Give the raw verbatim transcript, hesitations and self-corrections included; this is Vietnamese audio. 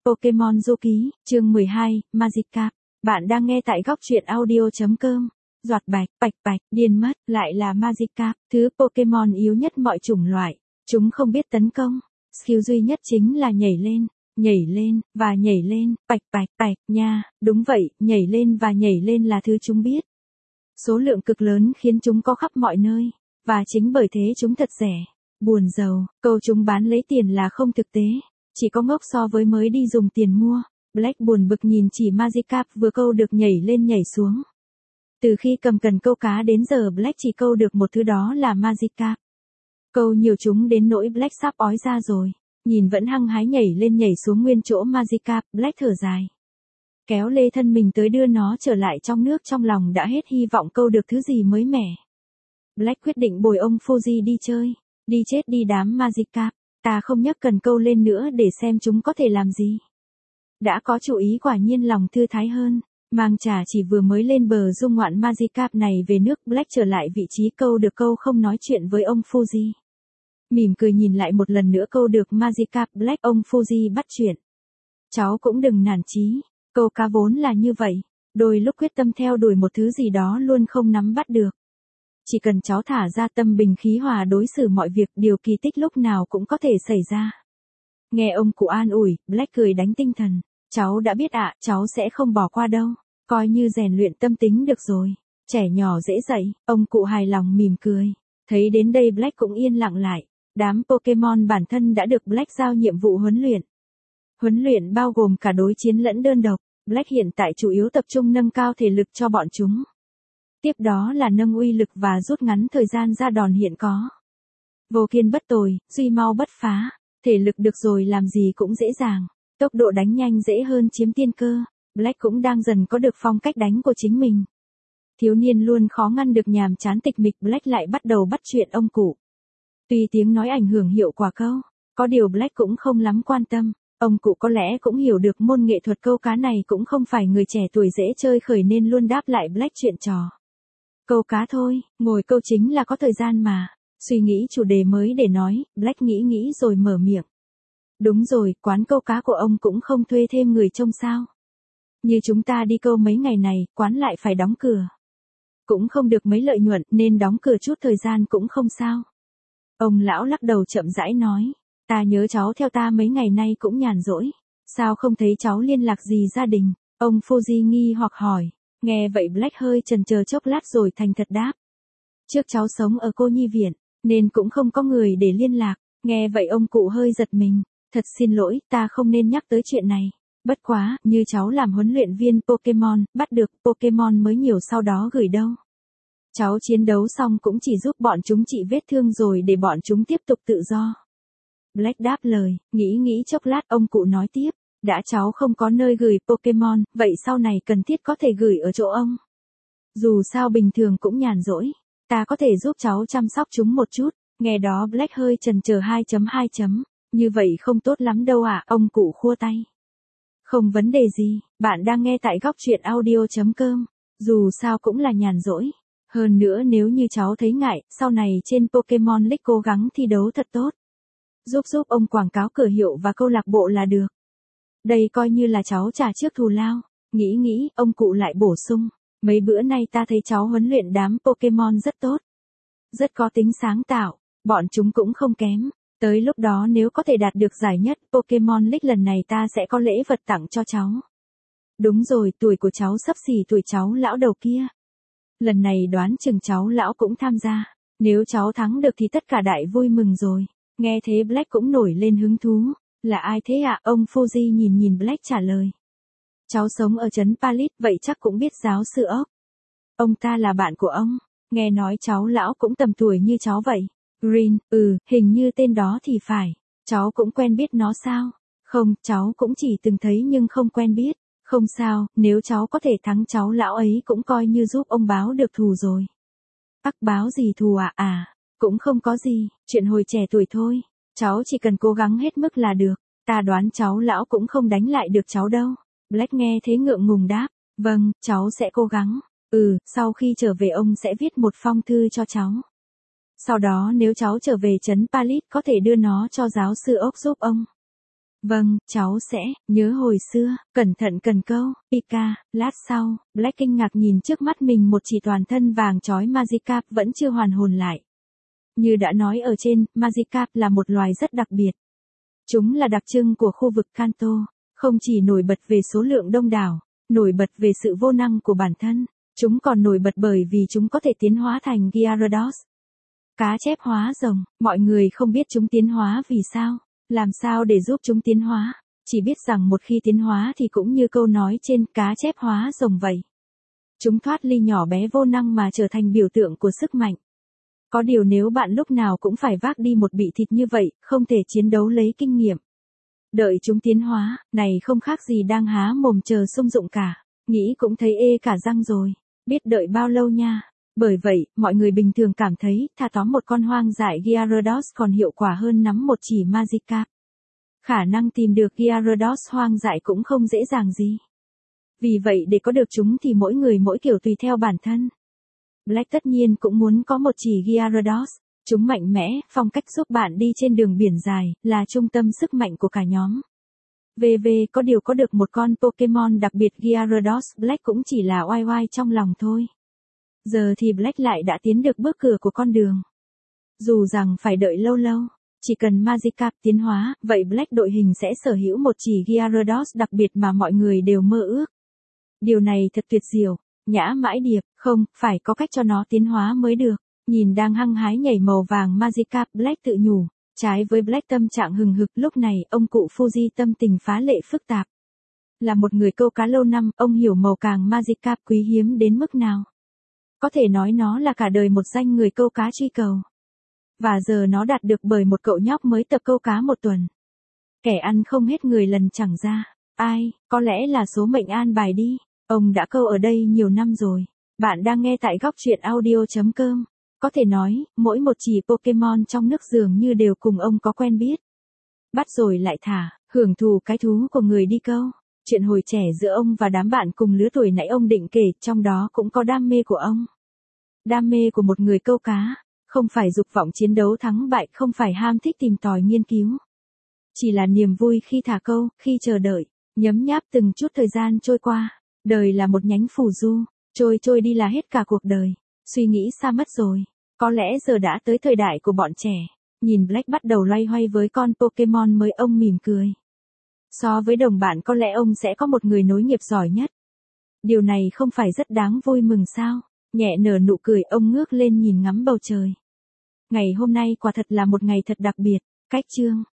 Pokemon Du Ký, chương mười hai, Magikarp. Bạn đang nghe tại góc truyện audio.com. Giọt bạch, bạch bạch, điên mất, lại là Magikarp, thứ Pokemon yếu nhất mọi chủng loại. Chúng không biết tấn công. Skill duy nhất chính là nhảy lên, nhảy lên, và nhảy lên, bạch bạch bạch, nha, đúng vậy, nhảy lên và nhảy lên là thứ chúng biết. Số lượng cực lớn khiến chúng có khắp mọi nơi, và chính bởi thế chúng thật rẻ. Buồn giàu, câu chúng bán lấy tiền là không thực tế. Chỉ có ngốc so với mới đi dùng tiền mua. Black buồn bực nhìn chỉ Magikarp vừa câu được nhảy lên nhảy xuống. Từ khi cầm cần câu cá đến giờ Black chỉ câu được một thứ, đó là Magikarp. Câu nhiều chúng đến nỗi Black sắp ói ra rồi. Nhìn vẫn hăng hái nhảy lên nhảy xuống nguyên chỗ Magikarp, Black thở dài. Kéo lê thân mình tới đưa nó trở lại trong nước, trong lòng đã hết hy vọng câu được thứ gì mới mẻ. Black quyết định bồi ông Fuji đi chơi. Đi chết đi đám Magikarp. Ta không nhấc cần câu lên nữa để xem chúng có thể làm gì. Đã có chủ ý, quả nhiên lòng thư thái hơn. Mang trà chỉ vừa mới lên bờ dung ngoạn Magikarp này về nước. Black trở lại vị trí câu được câu không nói chuyện với ông Fuji. Mỉm cười nhìn lại một lần nữa câu được Magikarp. Black, ông Fuji bắt chuyện. Cháu cũng đừng nản chí. Câu cá vốn là như vậy. Đôi lúc quyết tâm theo đuổi một thứ gì đó luôn không nắm bắt được. Chỉ cần cháu thả ra tâm bình khí hòa đối xử mọi việc, điều kỳ tích lúc nào cũng có thể xảy ra. Nghe ông cụ an ủi, Black cười đánh tinh thần. Cháu đã biết ạ, cháu sẽ không bỏ qua đâu. Coi như rèn luyện tâm tính được rồi. Trẻ nhỏ dễ dạy, ông cụ hài lòng mỉm cười. Thấy đến đây Black cũng yên lặng lại. Đám Pokemon bản thân đã được Black giao nhiệm vụ huấn luyện. Huấn luyện bao gồm cả đối chiến lẫn đơn độc. Black hiện tại chủ yếu tập trung nâng cao thể lực cho bọn chúng. Tiếp đó là nâng uy lực và rút ngắn thời gian ra đòn hiện có. Vô kiên bất tồi, duy mau bất phá. Thể lực được rồi làm gì cũng dễ dàng. Tốc độ đánh nhanh dễ hơn chiếm tiên cơ. Black cũng đang dần có được phong cách đánh của chính mình. Thiếu niên luôn khó ngăn được nhàm chán tịch mịch. Black lại bắt đầu bắt chuyện ông cụ. Tuy tiếng nói ảnh hưởng hiệu quả câu, có điều Black cũng không lắm quan tâm. Ông cụ có lẽ cũng hiểu được môn nghệ thuật câu cá này cũng không phải người trẻ tuổi dễ chơi khởi nên luôn đáp lại Black chuyện trò. Câu cá thôi, ngồi câu chính là có thời gian mà. Suy nghĩ chủ đề mới để nói, Black nghĩ nghĩ rồi mở miệng. Đúng rồi, quán câu cá của ông cũng không thuê thêm người trông sao. Như chúng ta đi câu mấy ngày này, quán lại phải đóng cửa. Cũng không được mấy lợi nhuận nên đóng cửa chút thời gian cũng không sao. Ông lão lắc đầu chậm rãi nói. Ta nhớ cháu theo ta mấy ngày nay cũng nhàn rỗi. Sao không thấy cháu liên lạc gì gia đình? Ông Fuji nghi hoặc hỏi. Nghe vậy Black hơi chần chờ chốc lát rồi thành thật đáp. Trước cháu sống ở cô nhi viện, nên cũng không có người để liên lạc. Nghe vậy ông cụ hơi giật mình. Thật xin lỗi, ta không nên nhắc tới chuyện này. Bất quá, như cháu làm huấn luyện viên Pokemon, bắt được Pokemon mới nhiều sau đó gửi đâu. Cháu chiến đấu xong cũng chỉ giúp bọn chúng trị vết thương rồi để bọn chúng tiếp tục tự do. Black đáp lời, nghĩ nghĩ chốc lát ông cụ nói tiếp. Đã cháu không có nơi gửi Pokemon, vậy sau này cần thiết có thể gửi ở chỗ ông. Dù sao bình thường cũng nhàn rỗi, ta có thể giúp cháu chăm sóc chúng một chút. Nghe đó Black hơi chần chờ hai chấm hai chấm. Như vậy không tốt lắm đâu ạ, à? Ông cụ khua tay. Không vấn đề gì, bạn đang nghe tại góc truyện audio.com. Dù sao cũng là nhàn rỗi. Hơn nữa nếu như cháu thấy ngại, sau này trên Pokemon League cố gắng thi đấu thật tốt. Giúp giúp ông quảng cáo cửa hiệu và câu lạc bộ là được. Đây coi như là cháu trả trước thù lao. Nghĩ nghĩ, ông cụ lại bổ sung. Mấy bữa nay ta thấy cháu huấn luyện đám Pokemon rất tốt. Rất có tính sáng tạo, bọn chúng cũng không kém. Tới lúc đó nếu có thể đạt được giải nhất Pokemon League lần này ta sẽ có lễ vật tặng cho cháu. Đúng rồi, tuổi của cháu sắp xỉ tuổi cháu lão đầu kia. Lần này đoán chừng cháu lão cũng tham gia. Nếu cháu thắng được thì tất cả đại vui mừng rồi. Nghe thế Black cũng nổi lên hứng thú. Là ai thế ạ? À? Ông Fuji nhìn nhìn Black trả lời. Cháu sống ở trấn Palit, vậy chắc cũng biết giáo sư ốc. Ông ta là bạn của ông. Nghe nói cháu lão cũng tầm tuổi như cháu vậy. Green, ừ, hình như tên đó thì phải. Cháu cũng quen biết nó sao? Không, cháu cũng chỉ từng thấy nhưng không quen biết. Không sao, nếu cháu có thể thắng cháu lão ấy cũng coi như giúp ông báo được thù rồi. Ác báo gì thù ạ? À? à, cũng không có gì, chuyện hồi trẻ tuổi thôi. Cháu chỉ cần cố gắng hết mức là được. Ta đoán cháu lão cũng không đánh lại được cháu đâu. Black nghe thế ngượng ngùng đáp. Vâng, cháu sẽ cố gắng. Ừ, sau khi trở về ông sẽ viết một phong thư cho cháu. Sau đó nếu cháu trở về trấn Palit có thể đưa nó cho giáo sư ốc giúp ông. Vâng, cháu sẽ, nhớ hồi xưa, cẩn thận cần câu, Pika, lát sau, Black kinh ngạc nhìn trước mắt mình một chỉ toàn thân vàng chói Magikarp vẫn chưa hoàn hồn lại. Như đã nói ở trên, Magikarp là một loài rất đặc biệt. Chúng là đặc trưng của khu vực Kanto, không chỉ nổi bật về số lượng đông đảo, nổi bật về sự vô năng của bản thân, chúng còn nổi bật bởi vì chúng có thể tiến hóa thành Gyarados. Cá chép hóa rồng, mọi người không biết chúng tiến hóa vì sao, làm sao để giúp chúng tiến hóa, chỉ biết rằng một khi tiến hóa thì cũng như câu nói trên cá chép hóa rồng vậy. Chúng thoát ly nhỏ bé vô năng mà trở thành biểu tượng của sức mạnh. Có điều nếu bạn lúc nào cũng phải vác đi một bị thịt như vậy, không thể chiến đấu lấy kinh nghiệm. Đợi chúng tiến hóa, này không khác gì đang há mồm chờ sung dụng cả, nghĩ cũng thấy ê cả răng rồi, biết đợi bao lâu nha. Bởi vậy, mọi người bình thường cảm thấy, thà tóm một con hoang dại Gyarados còn hiệu quả hơn nắm một chỉ Magikarp. Khả năng tìm được Gyarados hoang dại cũng không dễ dàng gì. Vì vậy để có được chúng thì mỗi người mỗi kiểu tùy theo bản thân. Black tất nhiên cũng muốn có một chỉ Gyarados. Chúng mạnh mẽ, phong cách giúp bạn đi trên đường biển dài, là trung tâm sức mạnh của cả nhóm. vê vê có điều có được một con Pokemon đặc biệt Gyarados Black cũng chỉ là oai oai trong lòng thôi. Giờ thì Black lại đã tiến được bước cửa của con đường. Dù rằng phải đợi lâu lâu, chỉ cần Magikarp tiến hóa, vậy Black đội hình sẽ sở hữu một chỉ Gyarados đặc biệt mà mọi người đều mơ ước. Điều này thật tuyệt diệu, nhã mãi điệp, không, phải có cách cho nó tiến hóa mới được. Nhìn đang hăng hái nhảy màu vàng Magikarp, Black tự nhủ, trái với Black tâm trạng hừng hực lúc này, ông cụ Fuji tâm tình phá lệ phức tạp. Là một người câu cá lâu năm, ông hiểu màu càng Magikarp quý hiếm đến mức nào. Có thể nói nó là cả đời một danh người câu cá truy cầu. Và giờ nó đạt được bởi một cậu nhóc mới tập câu cá một tuần. Kẻ ăn không hết người lần chẳng ra. Ai, có lẽ là số mệnh an bài đi. Ông đã câu ở đây nhiều năm rồi. Bạn đang nghe tại góc truyện audio chấm com. Có thể nói, mỗi một chỉ Pokemon trong nước dường như đều cùng ông có quen biết. Bắt rồi lại thả, hưởng thụ cái thú của người đi câu. Chuyện hồi trẻ giữa ông và đám bạn cùng lứa tuổi nãy ông định kể, trong đó cũng có đam mê của ông. Đam mê của một người câu cá, không phải dục vọng chiến đấu thắng bại, không phải ham thích tìm tòi nghiên cứu. Chỉ là niềm vui khi thả câu, khi chờ đợi, nhấm nháp từng chút thời gian trôi qua. Đời là một nhánh phù du, trôi trôi đi là hết cả cuộc đời. Suy nghĩ xa mất rồi, có lẽ giờ đã tới thời đại của bọn trẻ. Nhìn Black bắt đầu loay hoay với con Pokemon mới, ông mỉm cười. So với đồng bạn có lẽ ông sẽ có một người nối nghiệp giỏi nhất. Điều này không phải rất đáng vui mừng sao? Nhẹ nở nụ cười, ông ngước lên nhìn ngắm bầu trời. Ngày hôm nay quả thật là một ngày thật đặc biệt. Cách chương